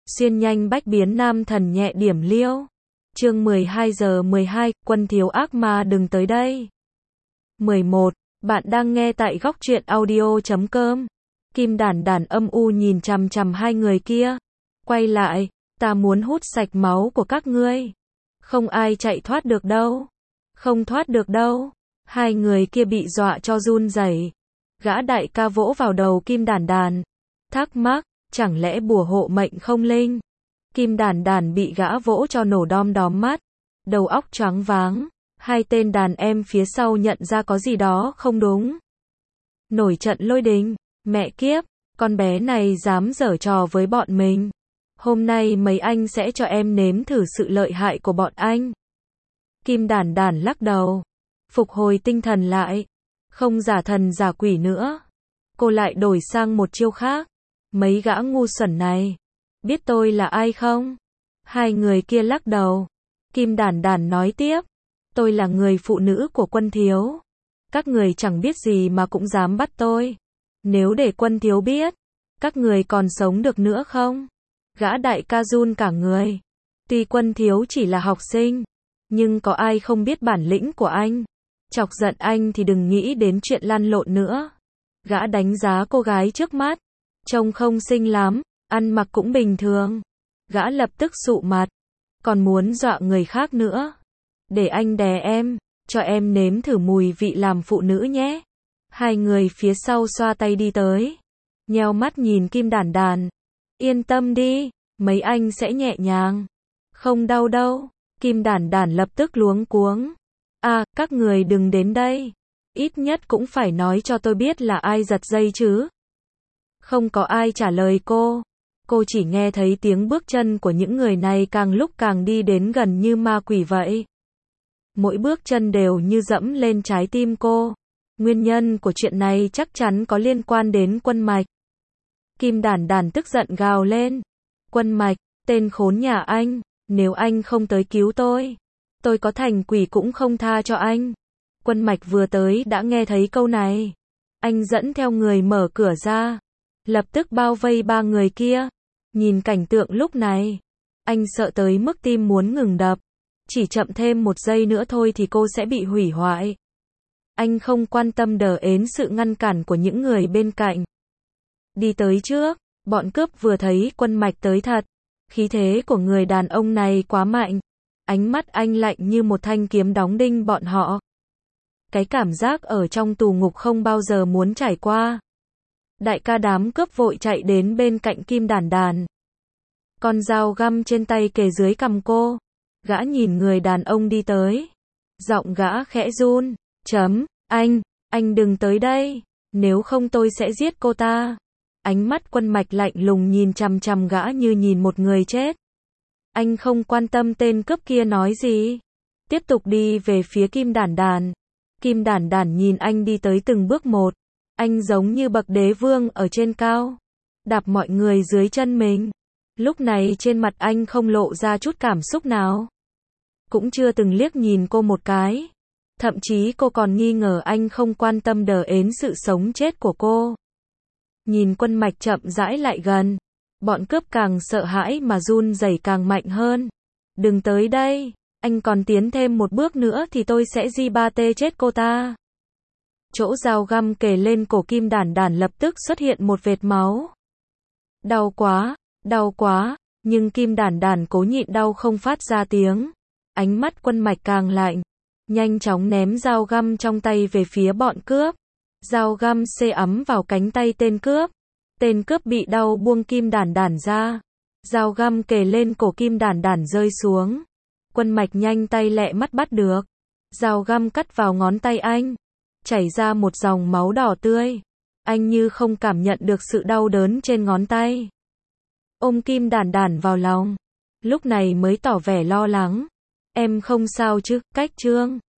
Xuyên nhanh bách biến nam thần nhẹ điểm liêu. Chương 12 giờ 12, quân thiếu ác ma đừng tới đây. 11. Bạn đang nghe tại góc truyện audio.com. Kim Đản Đản âm u nhìn chằm chằm hai người kia. Quay lại, ta muốn hút sạch máu của các ngươi. Không ai chạy thoát được đâu. Không thoát được đâu. Hai người kia bị dọa cho run rẩy. Gã đại ca vỗ vào đầu Kim Đản Đản. Thắc mắc, chẳng lẽ bùa hộ mệnh không linh? Kim Đản Đản bị gã vỗ cho nổ đom đóm mắt. Đầu óc choáng váng. Hai tên đàn em phía sau nhận ra có gì đó không đúng. Nổi trận lôi đình. Mẹ kiếp, con bé này dám giở trò với bọn mình. Hôm nay mấy anh sẽ cho em nếm thử sự lợi hại của bọn anh. Kim Đản Đản lắc đầu. Phục hồi tinh thần lại. Không giả thần giả quỷ nữa. Cô lại đổi sang một chiêu khác. Mấy gã ngu xuẩn này. Biết tôi là ai không? Hai người kia lắc đầu. Kim Đản Đản nói tiếp. Tôi là người phụ nữ của Quân thiếu. Các người chẳng biết gì mà cũng dám bắt tôi. Nếu để Quân thiếu biết, các người còn sống được nữa không? Gã đại ca run cả người. Tuy Quân thiếu chỉ là học sinh, nhưng có ai không biết bản lĩnh của anh. Chọc giận anh thì đừng nghĩ đến chuyện lăn lộn nữa. Gã đánh giá cô gái trước mắt. Trông không xinh lắm, ăn mặc cũng bình thường. Gã lập tức sụ mặt. Còn muốn dọa người khác nữa. Để anh đè em, cho em nếm thử mùi vị làm phụ nữ nhé. Hai người phía sau xoa tay đi tới. Nheo mắt nhìn Kim Đản Đản. Yên tâm đi, mấy anh sẽ nhẹ nhàng. Không đau đâu. Kim Đản Đản lập tức luống cuống. À, các người đừng đến đây. Ít nhất cũng phải nói cho tôi biết là ai giật dây chứ. Không có ai trả lời cô. Cô chỉ nghe thấy tiếng bước chân của những người này càng lúc càng đi đến gần như ma quỷ vậy. Mỗi bước chân đều như dẫm lên trái tim cô. Nguyên nhân của chuyện này chắc chắn có liên quan đến Quân Mạch. Kim Đản Đản tức giận gào lên. Quân Mạch, tên khốn nhà anh, nếu anh không tới cứu tôi có thành quỷ cũng không tha cho anh. Quân Mạch vừa tới đã nghe thấy câu này. Anh dẫn theo người mở cửa ra. Lập tức bao vây ba người kia. Nhìn cảnh tượng lúc này. Anh sợ tới mức tim muốn ngừng đập. Chỉ chậm thêm một giây nữa thôi thì cô sẽ bị hủy hoại. Anh không quan tâm đờ ến sự ngăn cản của những người bên cạnh. Đi tới trước, bọn cướp vừa thấy Quân Mạch tới thật. Khí thế của người đàn ông này quá mạnh. Ánh mắt anh lạnh như một thanh kiếm đóng đinh bọn họ. Cái cảm giác ở trong tù ngục không bao giờ muốn trải qua. Đại ca đám cướp vội chạy đến bên cạnh Kim Đản Đản. Con dao găm trên tay kề dưới cằm cô. Gã nhìn người đàn ông đi tới. Giọng gã khẽ run. Anh đừng tới đây. Nếu không tôi sẽ giết cô ta. Ánh mắt Quân Mạch lạnh lùng nhìn chằm chằm gã như nhìn một người chết. Anh không quan tâm tên cướp kia nói gì. Tiếp tục đi về phía Kim Đản Đản. Kim Đản Đản nhìn anh đi tới từng bước một. Anh giống như bậc đế vương ở trên cao. Đạp mọi người dưới chân mình. Lúc này trên mặt anh không lộ ra chút cảm xúc nào. Cũng chưa từng liếc nhìn cô một cái. Thậm chí cô còn nghi ngờ anh không quan tâm đờ ến sự sống chết của cô. Nhìn Quân Mạch chậm rãi lại gần. Bọn cướp càng sợ hãi mà run rẩy càng mạnh hơn. Đừng tới đây. Anh còn tiến thêm một bước nữa thì tôi sẽ ba tê chết cô ta. Chỗ dao găm kề lên cổ Kim Đản Đản lập tức xuất hiện một vệt máu. Đau quá, nhưng Kim Đản Đản cố nhịn đau không phát ra tiếng. Ánh mắt Quân Mạch càng lạnh. Nhanh chóng ném dao găm trong tay về phía bọn cướp. Dao găm xê ấm vào cánh tay tên cướp. Tên cướp bị đau buông Kim Đản Đản ra. Dao găm kề lên cổ Kim Đản Đản rơi xuống. Quân Mạch nhanh tay lẹ mắt bắt được. Dao găm cắt vào ngón tay anh. Chảy ra một dòng máu đỏ tươi. Anh như không cảm nhận được sự đau đớn trên ngón tay. Ôm Kim Đản Đản vào lòng. Lúc này mới tỏ vẻ lo lắng. Em không sao chứ, Cách Trương.